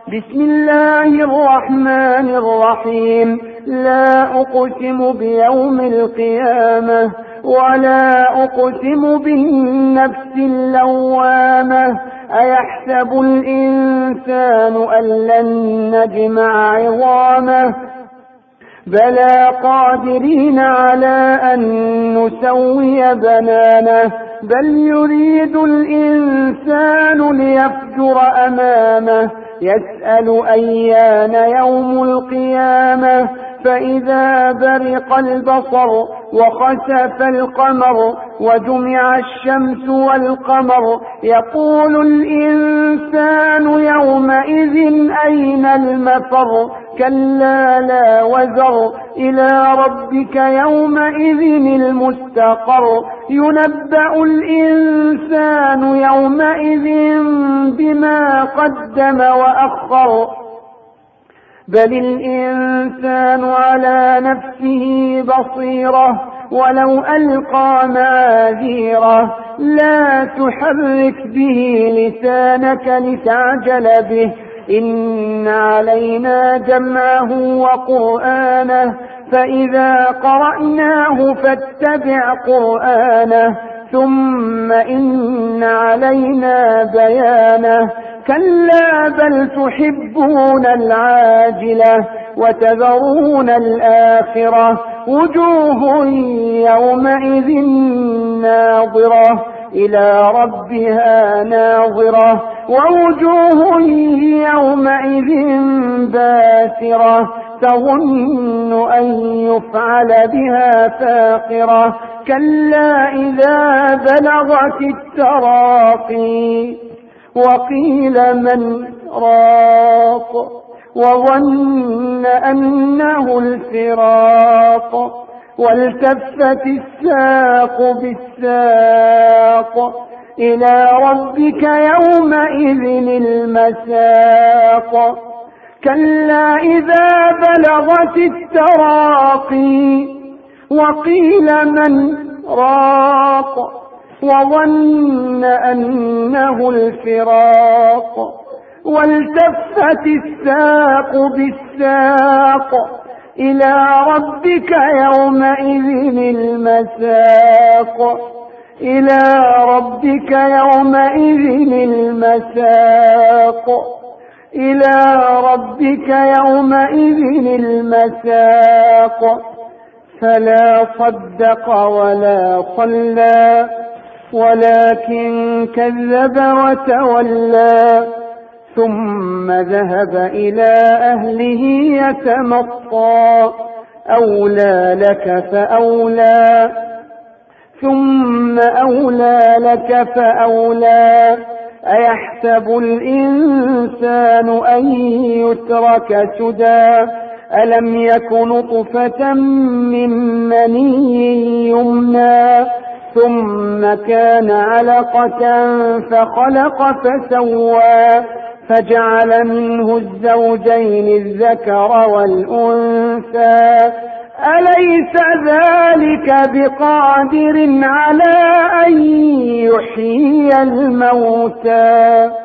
بسم الله الرحمن الرحيم. لا أقسم بيوم القيامة ولا أقسم بالنفس اللوامة. أيحسب الإنسان أن لن نجمع عظامه بلى قادرين على أن نسوي بنانه بل يريد الإنسان ليفجر أمامه يسأل أيان يوم القيامة فإذا برق البصر وخسف القمر وجمع الشمس والقمر يقول الإنسان يومئذ أين المفر كلا لا وزر إلى ربك يومئذ المستقر ينبأ الإنسان يومئذ بما قدم وأخر بل الإنسان على نفسه بصيرة ولو ألقى معاذيره لا تحرك به لسانك لتعجل به إن علينا جمعه وقرآنه فإذا قرأناه فاتبع قرآنه ثم إن علينا بيانه كلا بل تحبون العاجلة وتذرون الآخرة وجوه يومئذ ناظرة إلى ربها ناظرة ووجوه يومئذ باسرة تظن أن يفعل بها فاقرة كلا إذا بلغت التراقي وقيل من راق وظن أنه الفراق والتفت الساق بالساق إلى ربك يومئذ المساق كلا إذا بلغت التراقي وقيل من راق وظن أنه الفراق والتفت الساق بالساق إلى ربك يومئذ المساق إلى ربك يومئذ المساق إلى ربك يومئذ المساق فلا صدق ولا صلى ولكن كذب وتولى ثم ذهب إلى أهله يتمطى أولى لك فأولى ثم أولى لك فأولى أيحسب الإنسان أن يترك سدى ألم يك نطفة من مني يمنى ثم كان علقة فخلق فسوى فجعل منه الزوجين الذكر والأنثى أليس ذلك بقادر على أن يحيي الموتى